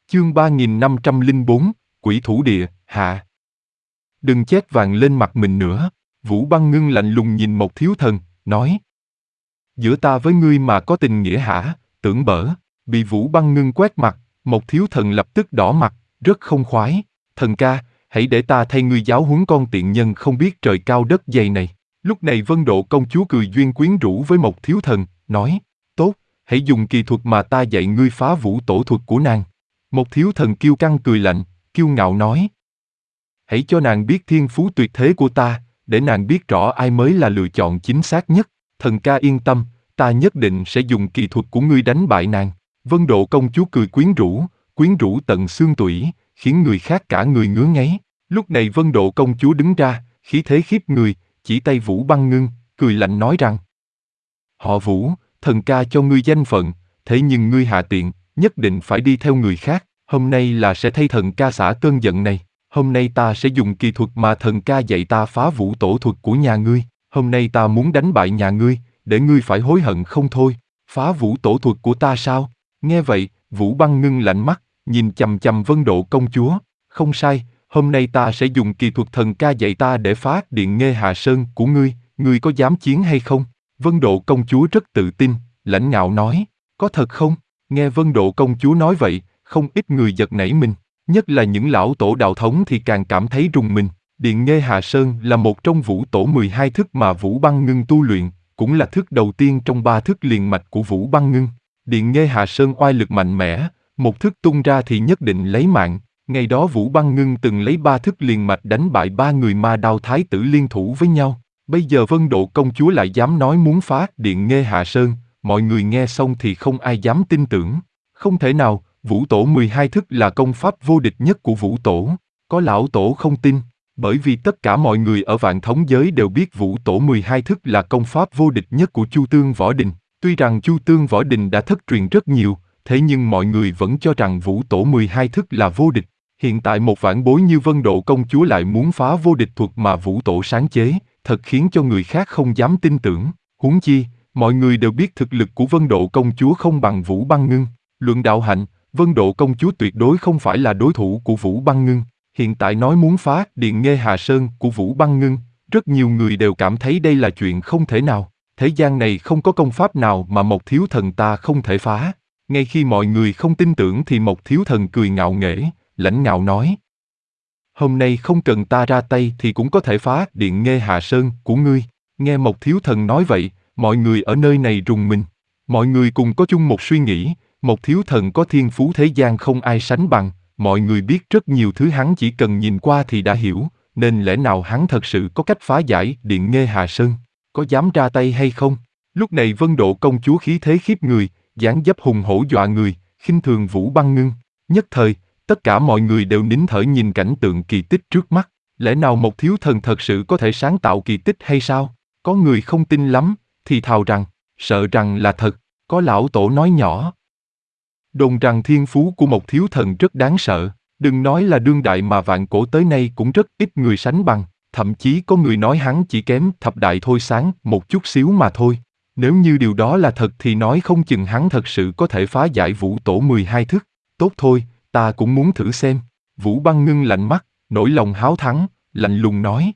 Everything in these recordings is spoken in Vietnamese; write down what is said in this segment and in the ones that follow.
Chương 3504, Quỷ thủ địa, hạ. Đừng chét vàng lên mặt mình nữa. Vũ Băng Ngưng lạnh lùng nhìn Mộc Thiếu Thần, nói. Giữa ta với ngươi mà có tình nghĩa hả, tưởng bở. Bị Vũ Băng Ngưng quét mặt, Mộc Thiếu Thần lập tức đỏ mặt, rất không khoái. Thần ca, hãy để ta thay ngươi giáo huấn con tiện nhân không biết trời cao đất dày này. Lúc này Vân Độ công chúa cười duyên quyến rũ với Mộc Thiếu Thần, nói. Tốt, hãy dùng kỳ thuật mà ta dạy ngươi phá vũ tổ thuật của nàng. Mộc Thiếu Thần kiêu căng cười lạnh, kiêu ngạo nói. Hãy cho nàng biết thiên phú tuyệt thế của ta, để nàng biết rõ ai mới là lựa chọn chính xác nhất. Thần ca yên tâm, ta nhất định sẽ dùng kỳ thuật của ngươi đánh bại nàng. Vân Độ công chúa cười quyến rũ tận xương tủy, khiến người khác cả người ngứa ngáy. Lúc này Vân Độ công chúa đứng ra, khí thế khiếp người, chỉ tay Vũ Băng Ngưng, cười lạnh nói rằng. Họ Vũ, thần ca cho ngươi danh phận, thế nhưng ngươi hạ tiện, nhất định phải đi theo người khác. Hôm nay là sẽ thay thần ca xả cơn giận này. Hôm nay ta sẽ dùng kỳ thuật mà thần ca dạy ta phá vũ tổ thuật của nhà ngươi. Hôm nay ta muốn đánh bại nhà ngươi, để ngươi phải hối hận không thôi. Phá vũ tổ thuật của ta sao? Nghe vậy, Vũ Băng Ngưng lạnh mắt, nhìn chằm chằm Vân Độ công chúa. Không sai, hôm nay ta sẽ dùng kỳ thuật thần ca dạy ta để phá điện Nghê Hà Sơn của ngươi. Ngươi có dám chiến hay không? Vân Độ công chúa rất tự tin, lãnh ngạo nói. Có thật không? Nghe Vân Độ công chúa nói vậy, không ít người giật nảy mình. Nhất là những lão tổ đạo thống thì càng cảm thấy rùng mình. Điện Nghê Hà Sơn là một trong vũ tổ 12 thức mà Vũ Băng Ngưng tu luyện, cũng là thức đầu tiên trong 3 thức liền mạch của Vũ Băng Ngưng. Điện Nghê Hà Sơn oai lực mạnh mẽ, một thức tung ra thì nhất định lấy mạng. Ngày đó Vũ Băng Ngưng từng lấy 3 thức liền mạch đánh bại 3 người ma đao thái tử liên thủ với nhau. Bây giờ Vân Độ công chúa lại dám nói muốn phá Điện Nghê Hà Sơn, mọi người nghe xong thì không ai dám tin tưởng. Không thể nào, Vũ tổ 12 thức là công pháp vô địch nhất của Vũ tổ. Có lão tổ không tin, bởi vì tất cả mọi người ở Vạn Thống giới đều biết Vũ tổ 12 thức là công pháp vô địch nhất của Chu Tương Võ Đình. Tuy rằng Chu Tương Võ Đình đã thất truyền rất nhiều, thế nhưng mọi người vẫn cho rằng Vũ tổ 12 thức là vô địch. Hiện tại một vãn bối như Vân Độ công chúa lại muốn phá vô địch thuật mà Vũ tổ sáng chế, thật khiến cho người khác không dám tin tưởng. Huống chi, mọi người đều biết thực lực của Vân Độ công chúa không bằng Vũ Băng Ngưng. Luận đạo hạnh, Vân Độ công chúa tuyệt đối không phải là đối thủ của Vũ Băng Ngưng. Hiện tại nói muốn phá Điện Nghê Hà Sơn của Vũ Băng Ngưng, rất nhiều người đều cảm thấy đây là chuyện không thể nào. Thế gian này không có công pháp nào mà Mộc Thiếu Thần ta không thể phá. Ngay khi mọi người không tin tưởng thì Mộc Thiếu Thần cười ngạo nghễ, lãnh ngạo nói. Hôm nay không cần ta ra tay thì cũng có thể phá Điện Nghê Hà Sơn của ngươi. Nghe Mộc Thiếu Thần nói vậy, mọi người ở nơi này rùng mình. Mọi người cùng có chung một suy nghĩ, Mộc Thiếu Thần có thiên phú thế gian không ai sánh bằng. Mọi người biết rất nhiều thứ hắn chỉ cần nhìn qua thì đã hiểu, nên lẽ nào hắn thật sự có cách phá giải Điện Nghê Hà Sơn? Có dám ra tay hay không? Lúc này Vân Độ công chúa khí thế khiếp người, dáng dấp hùng hổ dọa người, khinh thường Vũ Băng Ngưng. Nhất thời, tất cả mọi người đều nín thở nhìn cảnh tượng kỳ tích trước mắt. Lẽ nào Mộc Thiếu Thần thật sự có thể sáng tạo kỳ tích hay sao? Có người không tin lắm, thì thào rằng, sợ rằng là thật. Có lão tổ nói nhỏ. Đồn rằng thiên phú của Mộc Thiếu Thần rất đáng sợ, đừng nói là đương đại mà vạn cổ tới nay cũng rất ít người sánh bằng, thậm chí có người nói hắn chỉ kém thập đại thôi sáng một chút xíu mà thôi. Nếu như điều đó là thật thì nói không chừng hắn thật sự có thể phá giải Vũ tổ 12 thức. Tốt thôi, ta cũng muốn thử xem. Vũ Băng Ngưng lạnh mắt, nỗi lòng háo thắng, lạnh lùng nói.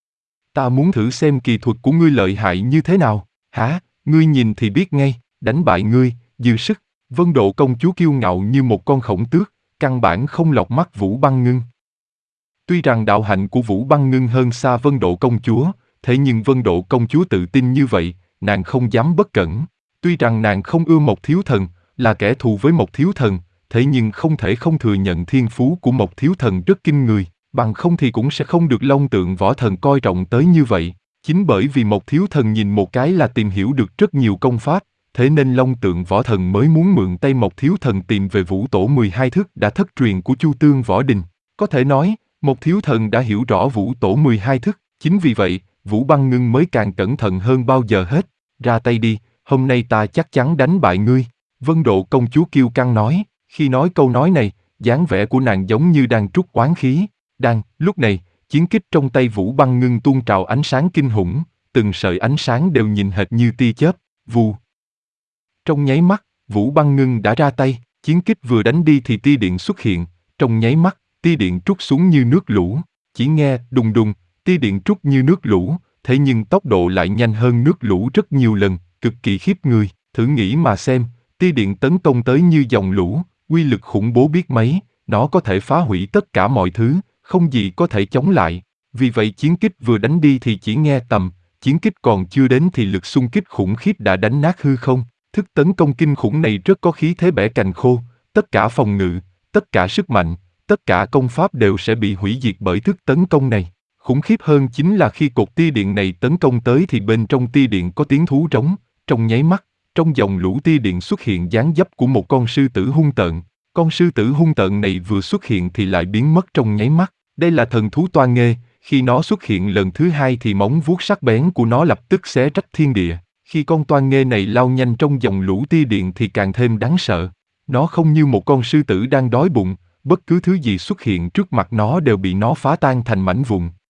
Ta muốn thử xem kỳ thuật của ngươi lợi hại như thế nào. Hả, ngươi nhìn thì biết ngay, đánh bại ngươi, dư sức. Vân Độ công chúa kiêu ngạo như một con khổng tước, căn bản không lọt mắt Vũ Băng Ngưng. Tuy rằng đạo hạnh của Vũ Băng Ngưng hơn xa Vân Độ công chúa, thế nhưng Vân Độ công chúa tự tin như vậy, nàng không dám bất cẩn. Tuy rằng nàng không ưa Mộc Thiếu Thần, là kẻ thù với Mộc Thiếu Thần, thế nhưng không thể không thừa nhận thiên phú của Mộc Thiếu Thần rất kinh người, bằng không thì cũng sẽ không được Long Tượng Võ Thần coi trọng tới như vậy. Chính bởi vì Mộc Thiếu Thần nhìn một cái là tìm hiểu được rất nhiều công pháp, thế nên Long Tượng Võ Thần mới muốn mượn tay Mộc Thiếu Thần tìm về Vũ tổ 12 thức đã thất truyền của Chu Tương Võ Đình. Có thể nói, Mộc Thiếu Thần đã hiểu rõ Vũ tổ 12 thức, chính vì vậy, Vũ Băng Ngưng mới càng cẩn thận hơn bao giờ hết. Ra tay đi, hôm nay ta chắc chắn đánh bại ngươi. Vân Độ công chúa kiêu căng nói, khi nói câu nói này, dáng vẻ của nàng giống như đang trút oán khí. Lúc này, chiến kích trong tay Vũ Băng Ngưng tuôn trào ánh sáng kinh khủng, từng sợi ánh sáng đều nhìn hệt như tia chớp, vù. Trong nháy mắt, Vũ Băng Ngưng đã ra tay, Chiến kích vừa đánh đi thì tia điện xuất hiện, trong nháy mắt, tia điện trút xuống như nước lũ. Chỉ nghe đùng đùng, tia điện trút như nước lũ, thế nhưng tốc độ lại nhanh hơn nước lũ rất nhiều lần, cực kỳ khiếp người. Thử nghĩ mà xem, tia điện tấn công tới như dòng lũ, uy lực khủng bố biết mấy, nó có thể phá hủy tất cả mọi thứ, không gì có thể chống lại. Vì vậy chiến kích vừa đánh đi thì chỉ nghe tầm, chiến kích còn chưa đến thì lực xung kích khủng khiếp đã đánh nát hư không. Thức tấn công kinh khủng này rất có khí thế bẻ cành khô, tất cả phòng ngự, tất cả sức mạnh, tất cả công pháp đều sẽ bị hủy diệt bởi thức tấn công này. Khủng khiếp hơn chính là khi cột tia điện này tấn công tới thì bên trong tia điện có tiếng thú rống, trong nháy mắt, trong dòng lũ tia điện xuất hiện dáng dấp của một con sư tử hung tợn. Con sư tử hung tợn này vừa xuất hiện thì lại biến mất trong nháy mắt. Đây là thần thú toa nghê, khi nó xuất hiện lần thứ hai thì móng vuốt sắc bén của nó lập tức xé rách thiên địa. Khi con toa nghê này lao nhanh trong dòng lũ tia điện thì càng thêm đáng sợ. Nó không như một con sư tử đang đói bụng, bất cứ thứ gì xuất hiện trước mặt nó đều bị nó phá tan thành mảnh vụn.